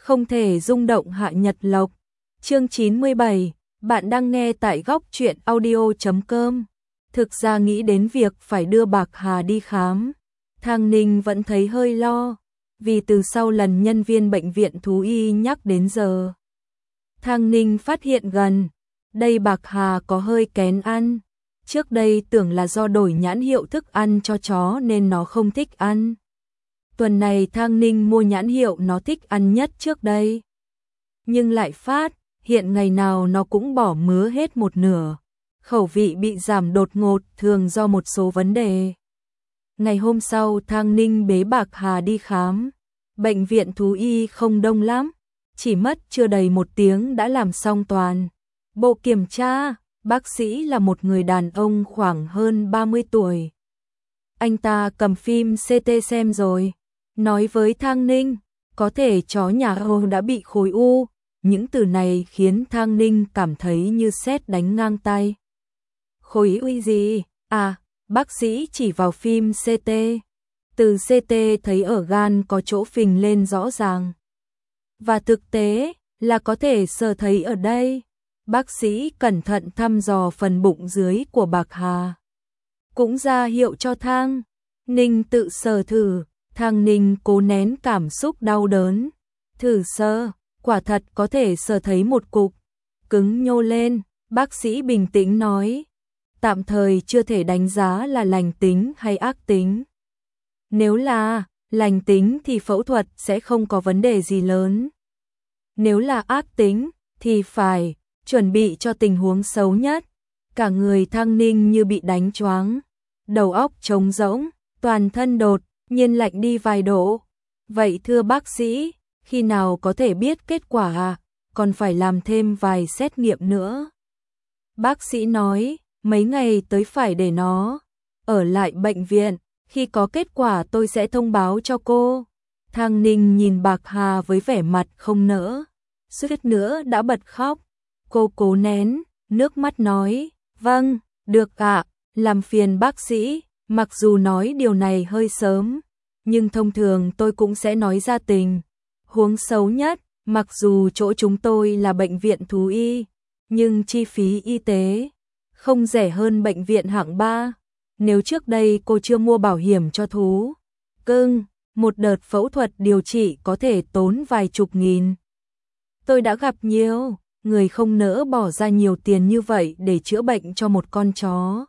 không thể rung động Hạ Nhật Lộc. Chương 97, bạn đang nghe tại góc truyện audio.com. Thực ra nghĩ đến việc phải đưa Bạc Hà đi khám, Thang Ninh vẫn thấy hơi lo, vì từ sau lần nhân viên bệnh viện thú y nhắc đến giờ, Thang Ninh phát hiện gần đây Bạc Hà có hơi kén ăn. Trước đây tưởng là do đổi nhãn hiệu thức ăn cho chó nên nó không thích ăn. Tuần này Thang Ninh mua nhãn hiệu nó thích ăn nhất trước đây. Nhưng lại phát hiện ngày nào nó cũng bỏ mứa hết một nửa. Khẩu vị bị giảm đột ngột thường do một số vấn đề. Ngày hôm sau Thang Ninh bế Bạc Hà đi khám. Bệnh viện thú y không đông lắm, chỉ mất chưa đầy 1 tiếng đã làm xong toàn bộ kiểm tra. Bác sĩ là một người đàn ông khoảng hơn 30 tuổi. Anh ta cầm phim CT xem rồi, nói với Thang Ninh, có thể chó nhà Âu đã bị khối u. Những từ này khiến Thang Ninh cảm thấy như sét đánh ngang tay. Khối u gì? À, bác sĩ chỉ vào phim CT. Từ CT thấy ở gan có chỗ phình lên rõ ràng. Và thực tế là có thể sờ thấy ở đây. Bác sĩ cẩn thận thăm dò phần bụng dưới của Bạc Hà. Cũng ra hiệu cho Thang Ninh tự sờ thử. Thang Ninh cố nén cảm xúc đau đớn. Thử sờ, quả thật có thể sờ thấy một cục cứng nhô lên. Bác sĩ bình tĩnh nói, tạm thời chưa thể đánh giá là lành tính hay ác tính. Nếu là lành tính thì phẫu thuật sẽ không có vấn đề gì lớn. Nếu là ác tính thì phải chuẩn bị cho tình huống xấu nhất. Cả người Thang Ninh như bị đánh choáng, đầu óc trống rỗng, toàn thân đột nhiên lạnh đi vài độ. Vậy thưa bác sĩ, khi nào có thể biết kết quả à? Còn phải làm thêm vài xét nghiệm nữa. Bác sĩ nói, mấy ngày tới phải để nó ở lại bệnh viện, khi có kết quả tôi sẽ thông báo cho cô. Thang Ninh nhìn Bạc Hà với vẻ mặt không nỡ, suýt nữa đã bật khóc. Cô cố nén nước mắt nói, vâng, được ạ, làm phiền bác sĩ. Mặc dù nói điều này hơi sớm, nhưng thông thường tôi cũng sẽ nói ra tình huống xấu nhất. Mặc dù chỗ chúng tôi là bệnh viện thú y, nhưng chi phí y tế không rẻ hơn bệnh viện hạng 3. Nếu trước đây cô chưa mua bảo hiểm cho thú cưng, một đợt phẫu thuật điều trị có thể tốn vài chục nghìn. Tôi đã gặp nhiều người không nỡ bỏ ra nhiều tiền như vậy để chữa bệnh cho một con chó.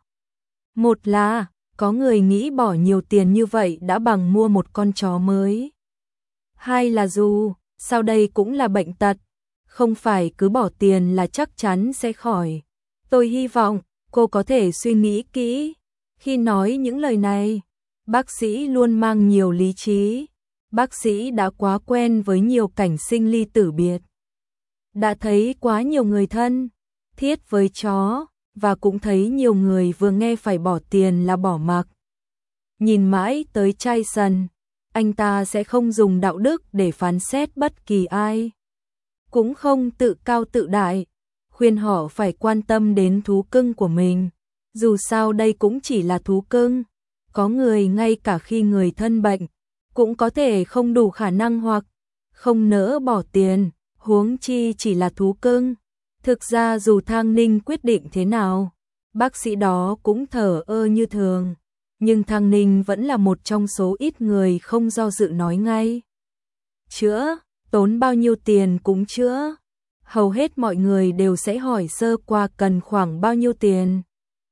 Một là có người nghĩ bỏ nhiều tiền như vậy đã bằng mua một con chó mới. Hai là dù sau đây cũng là bệnh tật, không phải cứ bỏ tiền là chắc chắn sẽ khỏi. Tôi hy vọng cô có thể suy nghĩ kỹ khi nói những lời này. Bác sĩ luôn mang nhiều lý trí. Bác sĩ đã quá quen với nhiều cảnh sinh ly tử biệt. Đã thấy quá nhiều người thân thiết với chó, và cũng thấy nhiều người vừa nghe phải bỏ tiền là bỏ mặc. Nhìn mãi tới Tyson, anh ta sẽ không dùng đạo đức để phán xét bất kỳ ai. Cũng không tự cao tự đại, khuyên họ phải quan tâm đến thú cưng của mình. Dù sao đây cũng chỉ là thú cưng. Có người ngay cả khi người thân bệnh, cũng có thể không đủ khả năng hoặc không nỡ bỏ tiền, huống chi chỉ là thú cưng. Thực ra dù Thang Ninh quyết định thế nào, bác sĩ đó cũng thờ ơ như thường. Nhưng Thang Ninh vẫn là một trong số ít người không do dự nói ngay. Chữa, tốn bao nhiêu tiền cũng chữa. Hầu hết mọi người đều sẽ hỏi sơ qua cần khoảng bao nhiêu tiền.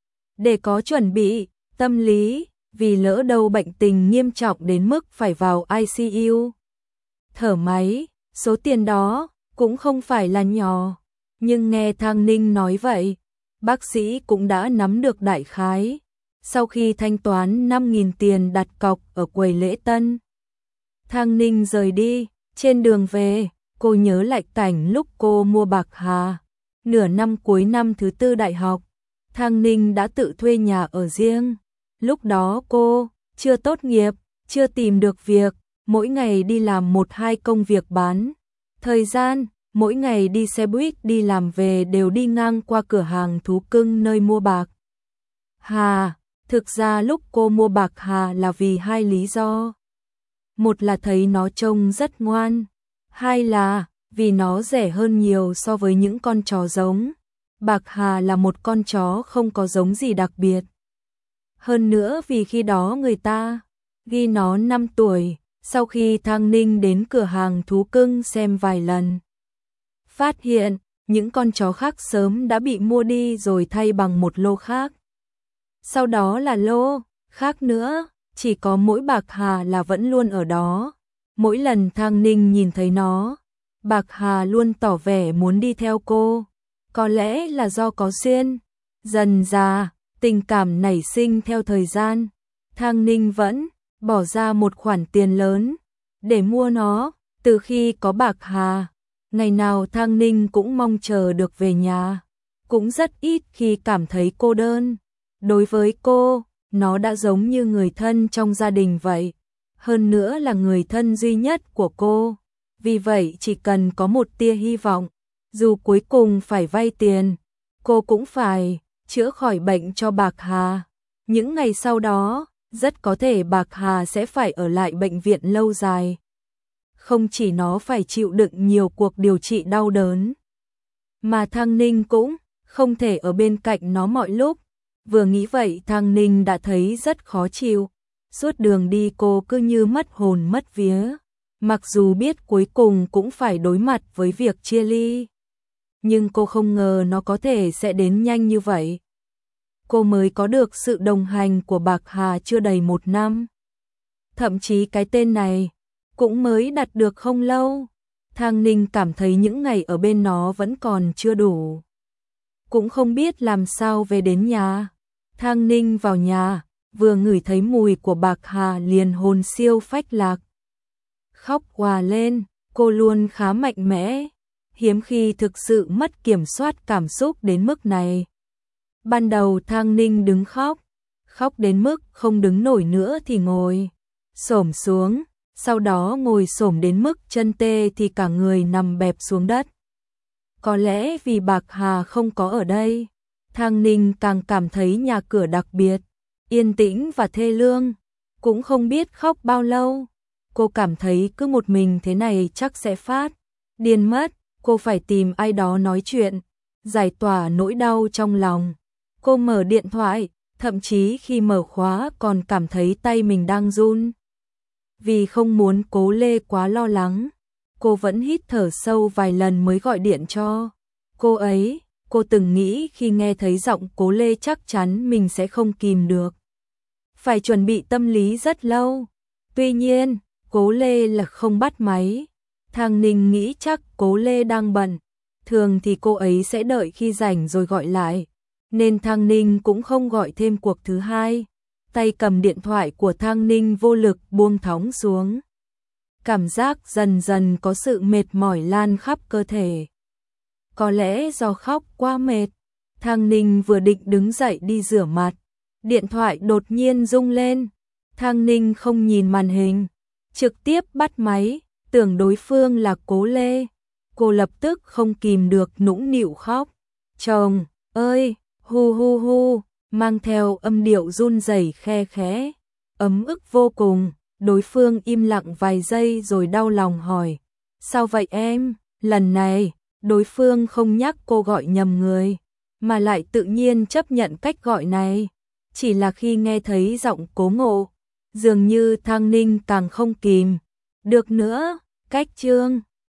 Để có chuẩn bị, tâm lý, vì lỡ đâu bệnh tình nghiêm trọng đến mức phải vào ICU. Thở máy, số tiền đó cũng không phải là nhỏ. Nhưng nghe Thang Ninh nói vậy, bác sĩ cũng đã nắm được đại khái. Sau khi thanh toán 5.000 tiền đặt cọc ở quầy lễ tân, Thang Ninh rời đi. Trên đường về, cô nhớ lại cảnh lúc cô mua Bạc Hà. Nửa năm cuối năm thứ 4 đại học, Thang Ninh đã tự thuê nhà ở riêng. Lúc đó cô chưa tốt nghiệp, chưa tìm được việc, mỗi ngày đi làm 1-2 công việc bán thời gian. Mỗi ngày đi xe buýt đi làm về đều đi ngang qua cửa hàng thú cưng nơi mua Bạc Hà. Thực ra lúc cô mua Bạc Hà là vì 2 lý do. Một là thấy nó trông rất ngoan. Hai là vì nó rẻ hơn nhiều so với những con chó giống. Bạc Hà là một con chó không có giống gì đặc biệt. Hơn nữa vì khi đó người ta ghi nó 5 tuổi, sau khi Thang Ninh đến cửa hàng thú cưng xem vài lần, phát hiện những con chó khác sớm đã bị mua đi rồi thay bằng một lô khác. Sau đó là lô khác nữa, chỉ có mỗi Bạc Hà là vẫn luôn ở đó. Mỗi lần Thang Ninh nhìn thấy nó, Bạc Hà luôn tỏ vẻ muốn đi theo cô. Có lẽ là do có duyên. Dần dà, tình cảm nảy sinh theo thời gian. Thang Ninh vẫn bỏ ra một khoản tiền lớn để mua nó. Từ khi có Bạc Hà, ngày nào Thang Ninh cũng mong chờ được về nhà. Cũng rất ít khi cảm thấy cô đơn. Đối với cô, nó đã giống như người thân trong gia đình vậy. Hơn nữa là người thân duy nhất của cô. Vì vậy chỉ cần có một tia hy vọng, dù cuối cùng phải vay tiền, cô cũng phải chữa khỏi bệnh cho Bạc Hà. Những ngày sau đó, rất có thể Bạc Hà sẽ phải ở lại bệnh viện lâu dài. Không chỉ nó phải chịu đựng nhiều cuộc điều trị đau đớn, mà Thang Ninh cũng không thể ở bên cạnh nó mọi lúc. Vừa nghĩ vậy Thang Ninh đã thấy rất khó chịu. Suốt đường đi cô cứ như mất hồn mất vía. Mặc dù biết cuối cùng cũng phải đối mặt với việc chia ly, nhưng cô không ngờ nó có thể sẽ đến nhanh như vậy. Cô mới có được sự đồng hành của Bạc Hà chưa đầy 1 năm. Thậm chí cái tên này cũng mới đặt được không lâu. Thang Ninh cảm thấy những ngày ở bên nó vẫn còn chưa đủ. Cũng không biết làm sao về đến nhà. Thang Ninh vào nhà, vừa ngửi thấy mùi của Bạc Hà liền hồn siêu phách lạc. Khóc òa lên, cô luôn khá mạnh mẽ, hiếm khi thực sự mất kiểm soát cảm xúc đến mức này. Ban đầu Thang Ninh đứng khóc đến mức không đứng nổi nữa thì ngồi xổm xuống, sau đó ngồi xổm đến mức chân tê thì cả người nằm bẹp xuống đất. Có lẽ vì Bạc Hà không có ở đây, Thang Ninh càng cảm thấy nhà cửa đặc biệt, yên tĩnh và thê lương. Cũng không biết khóc bao lâu, cô cảm thấy cứ một mình thế này chắc sẽ phát điên mất. Cô phải tìm ai đó nói chuyện, giải tỏa nỗi đau trong lòng. Cô mở điện thoại, thậm chí khi mở khóa còn cảm thấy tay mình đang run. Vì không muốn Cố Lê quá lo lắng, cô vẫn hít thở sâu vài lần mới gọi điện cho cô ấy. Cô từng nghĩ khi nghe thấy giọng Cố Lê chắc chắn mình sẽ không kìm được. Phải chuẩn bị tâm lý rất lâu. Tuy nhiên, Cố Lê là không bắt máy. Thang Ninh nghĩ chắc Cố Lê đang bận. Thường thì cô ấy sẽ đợi khi rảnh rồi gọi lại. Nên Thang Ninh cũng không gọi thêm cuộc thứ hai. Tay cầm điện thoại của Thang Ninh vô lực buông thõng xuống. Cảm giác dần dần có sự mệt mỏi lan khắp cơ thể. Có lẽ do khóc quá mệt, Thang Ninh vừa định đứng dậy đi rửa mặt, điện thoại đột nhiên rung lên. Thang Ninh không nhìn màn hình, trực tiếp bắt máy, tưởng đối phương là Cố Lê. Cô lập tức không kìm được nũng nịu khóc. Chồng ơi, hu hu hu, mang theo âm điệu run rẩy khe khẽ, ấm ức vô cùng. Đối phương im lặng vài giây rồi đau lòng hỏi, sao vậy em? Lần này, đối phương không nhắc cô gọi nhầm người, mà lại tự nhiên chấp nhận cách gọi này. Chỉ là khi nghe thấy giọng Cố Ngộ, dường như Thang Ninh càng không kìm được nữa. Cách chương